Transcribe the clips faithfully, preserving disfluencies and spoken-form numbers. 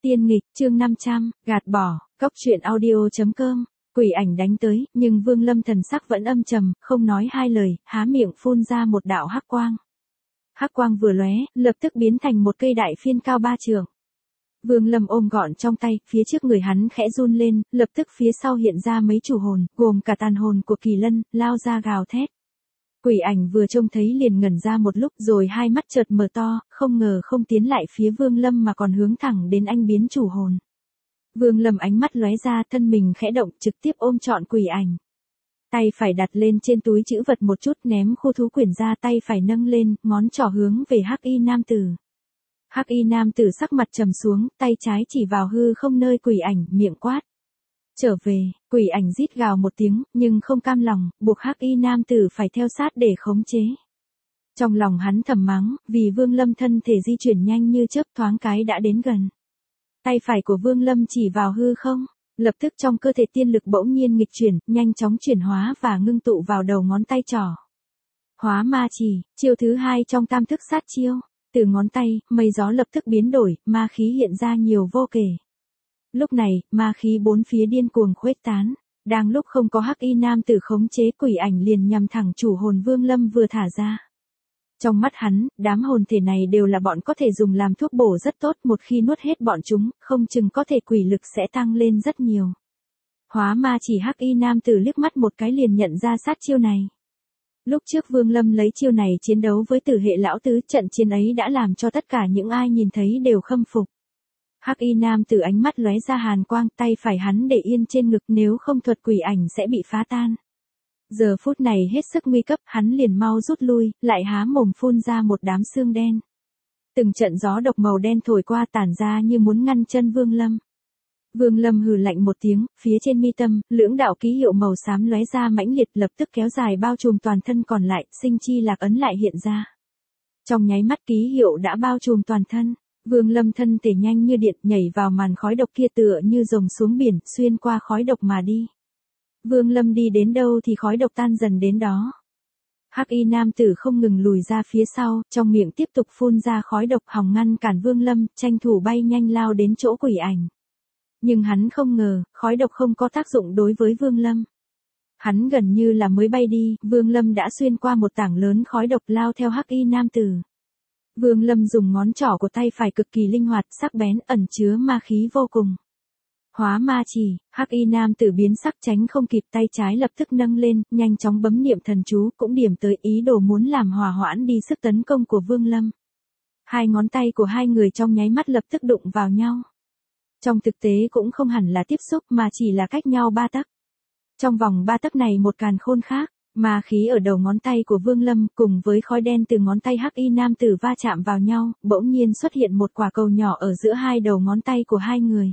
Tiên nghịch, chương năm trăm, gạt bỏ, cốc truyện audio chấm com. Quỷ ảnh đánh tới, nhưng Vương Lâm thần sắc vẫn âm trầm, không nói hai lời, há miệng phun ra một đạo hắc quang. Hắc quang vừa lóe, lập tức biến thành một cây đại phiên cao ba trượng. Vương Lâm ôm gọn trong tay, phía trước người hắn khẽ run lên, lập tức phía sau hiện ra mấy chủ hồn, gồm cả tàn hồn của Kỳ Lân, lao ra gào thét. Quỷ ảnh vừa trông thấy liền ngẩn ra một lúc rồi hai mắt chợt mở to, không ngờ không tiến lại phía Vương Lâm mà còn hướng thẳng đến anh biến chủ hồn. Vương Lâm ánh mắt lóe ra, thân mình khẽ động, trực tiếp ôm trọn quỷ ảnh. Tay phải đặt lên trên túi trữ vật một chút, ném khu thú quyển ra, tay phải nâng lên, ngón trỏ hướng về Hắc Y nam tử. Hắc Y nam tử sắc mặt trầm xuống, tay trái chỉ vào hư không nơi quỷ ảnh, miệng quát. Trở về, quỷ ảnh rít gào một tiếng, nhưng không cam lòng, buộc Hắc Y nam tử phải theo sát để khống chế. Trong lòng hắn thầm mắng, vì Vương Lâm thân thể di chuyển nhanh như chớp, thoáng cái đã đến gần. Tay phải của Vương Lâm chỉ vào hư không, lập tức trong cơ thể tiên lực bỗng nhiên nghịch chuyển, nhanh chóng chuyển hóa và ngưng tụ vào đầu ngón tay trỏ. Hóa ma chỉ, chiêu thứ hai trong tam thức sát chiêu, từ ngón tay, mây gió lập tức biến đổi, ma khí hiện ra nhiều vô kể. Lúc này, ma khí bốn phía điên cuồng khuếch tán, đang lúc không có Hắc Y nam tử khống chế, quỷ ảnh liền nhằm thẳng chủ hồn Vương Lâm vừa thả ra. Trong mắt hắn, đám hồn thể này đều là bọn có thể dùng làm thuốc bổ rất tốt, một khi nuốt hết bọn chúng, không chừng có thể quỷ lực sẽ tăng lên rất nhiều. Hóa ma chỉ, Hắc Y nam tử liếc mắt một cái liền nhận ra sát chiêu này. Lúc trước Vương Lâm lấy chiêu này chiến đấu với Tử Hệ lão tứ, trận chiến ấy đã làm cho tất cả những ai nhìn thấy đều khâm phục. Hắc Y nam tử ánh mắt lóe ra hàn quang, tay phải hắn để yên trên ngực, nếu không thuật quỷ ảnh sẽ bị phá tan. Giờ phút này hết sức nguy cấp, hắn liền mau rút lui, lại há mồm phun ra một đám xương đen. Từng trận gió độc màu đen thổi qua, tản ra như muốn ngăn chân Vương Lâm. Vương Lâm hừ lạnh một tiếng, phía trên mi tâm, lưỡng đạo ký hiệu màu xám lóe ra mãnh liệt, lập tức kéo dài bao trùm toàn thân còn lại, sinh chi lạc ấn lại hiện ra. Trong nháy mắt ký hiệu đã bao trùm toàn thân. Vương Lâm thân thể nhanh như điện nhảy vào màn khói độc kia, tựa như rồng xuống biển, xuyên qua khói độc mà đi. Vương Lâm đi đến đâu thì khói độc tan dần đến đó. Hắc Y nam tử không ngừng lùi ra phía sau, trong miệng tiếp tục phun ra khói độc, hòng ngăn cản Vương Lâm, tranh thủ bay nhanh lao đến chỗ quỷ ảnh. Nhưng hắn không ngờ, khói độc không có tác dụng đối với Vương Lâm. Hắn gần như là mới bay đi, Vương Lâm đã xuyên qua một tảng lớn khói độc lao theo Hắc Y nam tử. Vương Lâm dùng ngón trỏ của tay phải cực kỳ linh hoạt, sắc bén, ẩn chứa ma khí vô cùng. Hóa ma chỉ, Hắc Y nam tử biến sắc tránh không kịp, tay trái lập tức nâng lên, nhanh chóng bấm niệm thần chú, cũng điểm tới ý đồ muốn làm hòa hoãn đi sức tấn công của Vương Lâm. Hai ngón tay của hai người trong nháy mắt lập tức đụng vào nhau. Trong thực tế cũng không hẳn là tiếp xúc mà chỉ là cách nhau ba tấc. Trong vòng ba tấc này một càn khôn khác, ma khí ở đầu ngón tay của Vương Lâm cùng với khói đen từ ngón tay Hắc Y nam tử va chạm vào nhau, bỗng nhiên xuất hiện một quả cầu nhỏ ở giữa hai đầu ngón tay của hai người.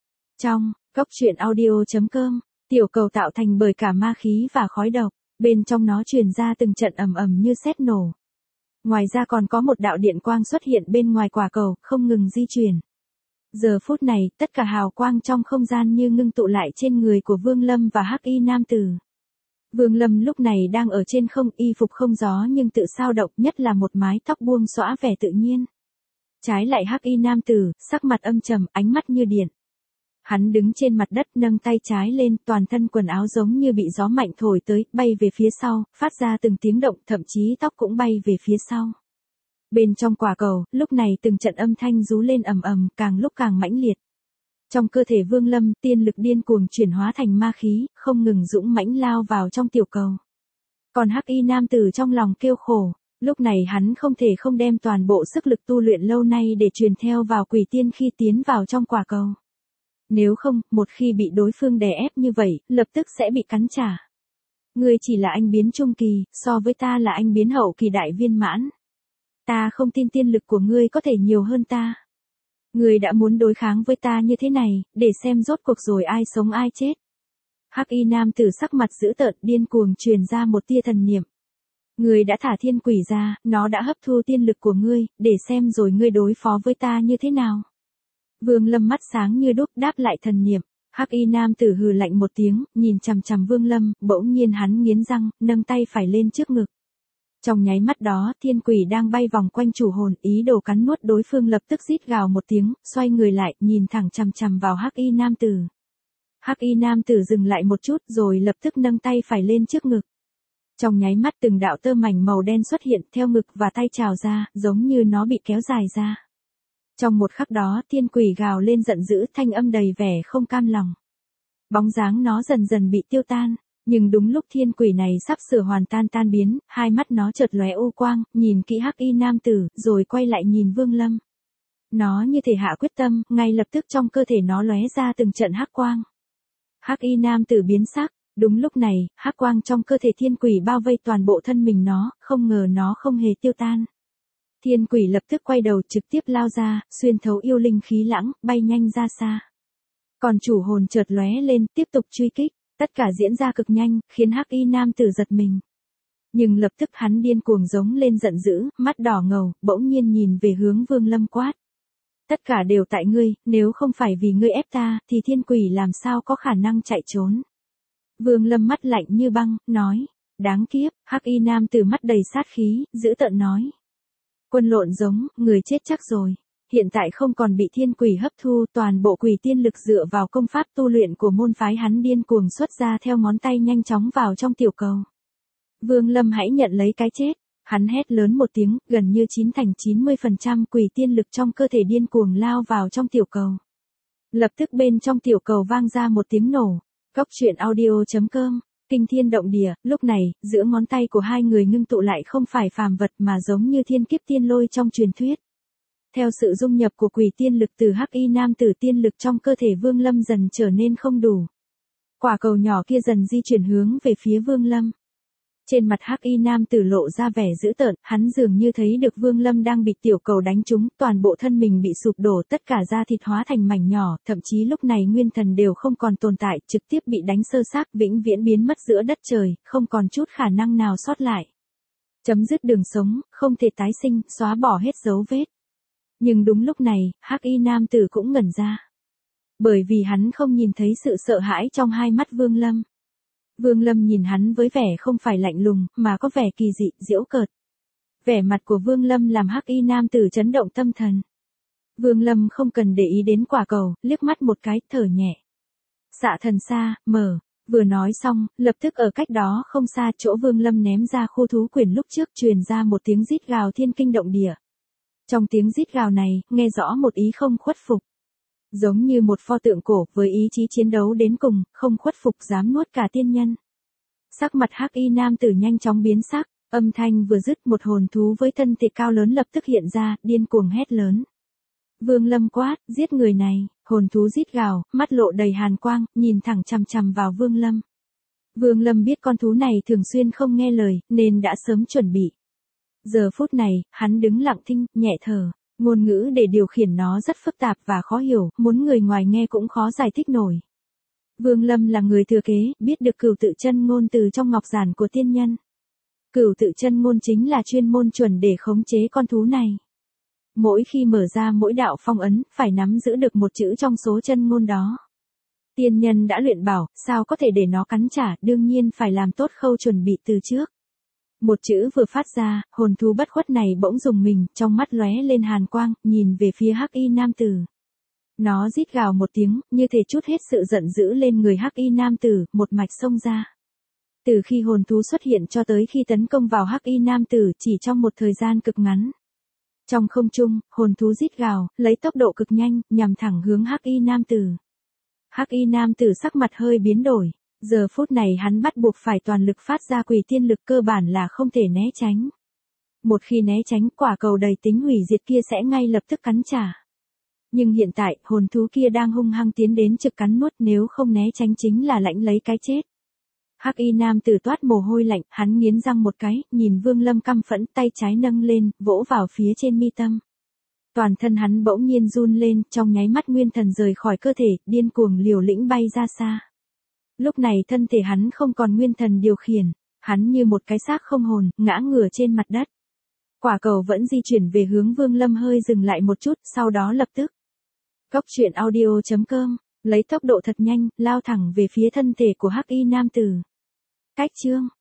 Trong cốc truyện audio chấm com, tiểu cầu tạo thành bởi cả ma khí và khói độc, bên trong nó truyền ra từng trận ầm ầm như sét nổ. Ngoài ra còn có một đạo điện quang xuất hiện bên ngoài quả cầu, không ngừng di chuyển. Giờ phút này, tất cả hào quang trong không gian như ngưng tụ lại trên người của Vương Lâm và Hắc Y nam tử. Vương Lâm lúc này đang ở trên không, y phục không gió nhưng tự sao động, nhất là một mái tóc buông xõa vẻ tự nhiên. Trái lại Hắc Y nam tử, sắc mặt âm trầm, ánh mắt như điện. Hắn đứng trên mặt đất nâng tay trái lên, toàn thân quần áo giống như bị gió mạnh thổi tới, bay về phía sau, phát ra từng tiếng động, thậm chí tóc cũng bay về phía sau. Bên trong quả cầu, lúc này từng trận âm thanh rú lên ầm ầm, càng lúc càng mãnh liệt. Trong cơ thể Vương Lâm, tiên lực điên cuồng chuyển hóa thành ma khí, không ngừng dũng mãnh lao vào trong tiểu cầu. Còn Hắc Y nam tử trong lòng kêu khổ, lúc này hắn không thể không đem toàn bộ sức lực tu luyện lâu nay để truyền theo vào quỷ tiên khi tiến vào trong quả cầu. Nếu không, một khi bị đối phương đè ép như vậy, lập tức sẽ bị cắn trả. Ngươi chỉ là anh biến trung kỳ, so với ta là anh biến hậu kỳ đại viên mãn. Ta không tin tiên lực của ngươi có thể nhiều hơn ta. Ngươi đã muốn đối kháng với ta như thế này, để xem rốt cuộc rồi ai sống ai chết. Hắc Y nam tử sắc mặt dữ tợn, điên cuồng truyền ra một tia thần niệm. Ngươi đã thả thiên quỷ ra, nó đã hấp thu tiên lực của ngươi, để xem rồi ngươi đối phó với ta như thế nào. Vương Lâm mắt sáng như đuốc đáp lại thần niệm. Hắc Y nam tử hừ lạnh một tiếng, nhìn chằm chằm Vương Lâm, bỗng nhiên hắn nghiến răng, nâng tay phải lên trước ngực. Trong nháy mắt đó, thiên quỷ đang bay vòng quanh chủ hồn, ý đồ cắn nuốt đối phương lập tức rít gào một tiếng, xoay người lại, nhìn thẳng chằm chằm vào hắc y nam tử. Hắc y nam tử dừng lại một chút rồi lập tức nâng tay phải lên trước ngực. Trong nháy mắt từng đạo tơ mảnh màu đen xuất hiện theo ngực và tay trào ra, giống như nó bị kéo dài ra. Trong một khắc đó, thiên quỷ gào lên giận dữ, thanh âm đầy vẻ không cam lòng. Bóng dáng nó dần dần bị tiêu tan, nhưng đúng lúc thiên quỷ này sắp sửa hoàn tan tan biến, hai mắt nó chợt lóe u quang, nhìn kỹ hắc y nam tử, rồi quay lại nhìn Vương Lâm. Nó như thể hạ quyết tâm, ngay lập tức trong cơ thể nó lóe ra từng trận hắc quang. Hắc y nam tử biến sắc, đúng lúc này, hắc quang trong cơ thể thiên quỷ bao vây toàn bộ thân mình nó, không ngờ nó không hề tiêu tan. Thiên quỷ lập tức quay đầu trực tiếp lao ra, xuyên thấu yêu linh khí lãng, bay nhanh ra xa. Còn chủ hồn chợt lóe lên, tiếp tục truy kích, tất cả diễn ra cực nhanh, khiến hắc y nam tử giật mình. Nhưng lập tức hắn điên cuồng giống lên giận dữ, mắt đỏ ngầu, bỗng nhiên nhìn về hướng Vương Lâm quát. Tất cả đều tại ngươi, nếu không phải vì ngươi ép ta, thì thiên quỷ làm sao có khả năng chạy trốn. Vương Lâm mắt lạnh như băng, nói. Đáng kiếp, hắc y nam tử mắt đầy sát khí, dữ tợn nói. Quân lộn giống, người chết chắc rồi. Hiện tại không còn bị thiên quỷ hấp thu, toàn bộ quỷ tiên lực dựa vào công pháp tu luyện của môn phái hắn điên cuồng xuất ra theo ngón tay nhanh chóng vào trong tiểu cầu. Vương Lâm hãy nhận lấy cái chết. Hắn hét lớn một tiếng, gần như chín thành chín mươi phần trăm quỷ tiên lực trong cơ thể điên cuồng lao vào trong tiểu cầu. Lập tức bên trong tiểu cầu vang ra một tiếng nổ. Cốc truyện audio chấm com, kinh thiên động địa, lúc này, giữa ngón tay của hai người ngưng tụ lại không phải phàm vật mà giống như thiên kiếp tiên lôi trong truyền thuyết. Theo sự dung nhập của quỷ tiên lực từ hắc y nam tử, tiên lực trong cơ thể Vương Lâm dần trở nên không đủ. Quả cầu nhỏ kia dần di chuyển hướng về phía Vương Lâm. Trên mặt hắc y nam tử lộ ra vẻ dữ tợn, hắn dường như thấy được Vương Lâm đang bị tiểu cầu đánh trúng, toàn bộ thân mình bị sụp đổ, tất cả da thịt hóa thành mảnh nhỏ, thậm chí lúc này nguyên thần đều không còn tồn tại, trực tiếp bị đánh sơ xác, vĩnh viễn biến mất giữa đất trời, không còn chút khả năng nào sót lại. Chấm dứt đường sống, không thể tái sinh, xóa bỏ hết dấu vết. Nhưng đúng lúc này, hắc y nam tử cũng ngẩn ra. Bởi vì hắn không nhìn thấy sự sợ hãi trong hai mắt Vương Lâm. Vương Lâm nhìn hắn với vẻ không phải lạnh lùng, mà có vẻ kỳ dị, giễu cợt. Vẻ mặt của Vương Lâm làm hắc y nam tử chấn động tâm thần. Vương Lâm không cần để ý đến quả cầu, liếc mắt một cái, thở nhẹ. Xạ thần xa, mở. Vừa nói xong, lập tức ở cách đó không xa chỗ Vương Lâm ném ra khu thú quyền lúc trước truyền ra một tiếng rít gào thiên kinh động địa. Trong tiếng rít gào này, nghe rõ một ý không khuất phục. Giống như một pho tượng cổ với ý chí chiến đấu đến cùng, không khuất phục dám nuốt cả tiên nhân. Sắc mặt hắc y nam tử nhanh chóng biến sắc, âm thanh vừa dứt một hồn thú với thân thể cao lớn lập tức hiện ra, điên cuồng hét lớn. Vương Lâm quát, giết người này, hồn thú rít gào, mắt lộ đầy hàn quang, nhìn thẳng chằm chằm vào Vương Lâm. Vương Lâm biết con thú này thường xuyên không nghe lời, nên đã sớm chuẩn bị. Giờ phút này, hắn đứng lặng thinh, nhẹ thở. Ngôn ngữ để điều khiển nó rất phức tạp và khó hiểu, muốn người ngoài nghe cũng khó giải thích nổi. Vương Lâm là người thừa kế, biết được cửu tự chân ngôn từ trong ngọc giản của tiên nhân. Cửu tự chân ngôn chính là chuyên môn chuẩn để khống chế con thú này. Mỗi khi mở ra mỗi đạo phong ấn, phải nắm giữ được một chữ trong số chân ngôn đó. Tiên nhân đã luyện bảo, sao có thể để nó cắn trả, đương nhiên phải làm tốt khâu chuẩn bị từ trước. Một chữ vừa phát ra, hồn thú bất khuất này bỗng rùng mình, trong mắt lóe lên hàn quang, nhìn về phía hắc y nam tử. Nó rít gào một tiếng, như thể trút hết sự giận dữ lên người hắc y nam tử, một mạch xông ra. Từ khi hồn thú xuất hiện cho tới khi tấn công vào hắc y nam tử chỉ trong một thời gian cực ngắn. Trong không trung, hồn thú rít gào, lấy tốc độ cực nhanh, nhằm thẳng hướng hắc y nam tử. Hắc y nam tử sắc mặt hơi biến đổi. Giờ phút này hắn bắt buộc phải toàn lực phát ra quỷ tiên lực, cơ bản là không thể né tránh. Một khi né tránh, quả cầu đầy tính hủy diệt kia sẽ ngay lập tức cắn trả. Nhưng hiện tại, hồn thú kia đang hung hăng tiến đến trực cắn nuốt, nếu không né tránh chính là lãnh lấy cái chết. Hắc y nam tử toát mồ hôi lạnh, hắn nghiến răng một cái, nhìn Vương Lâm căm phẫn, tay trái nâng lên, vỗ vào phía trên mi tâm. Toàn thân hắn bỗng nhiên run lên, trong nháy mắt nguyên thần rời khỏi cơ thể, điên cuồng liều lĩnh bay ra xa. Lúc này thân thể hắn không còn nguyên thần điều khiển, hắn như một cái xác không hồn, ngã ngửa trên mặt đất. Quả cầu vẫn di chuyển về hướng Vương Lâm, hơi dừng lại một chút, sau đó lập tức. Cốc truyện audio chấm com, lấy tốc độ thật nhanh, lao thẳng về phía thân thể của hắc y nam tử. Cách chương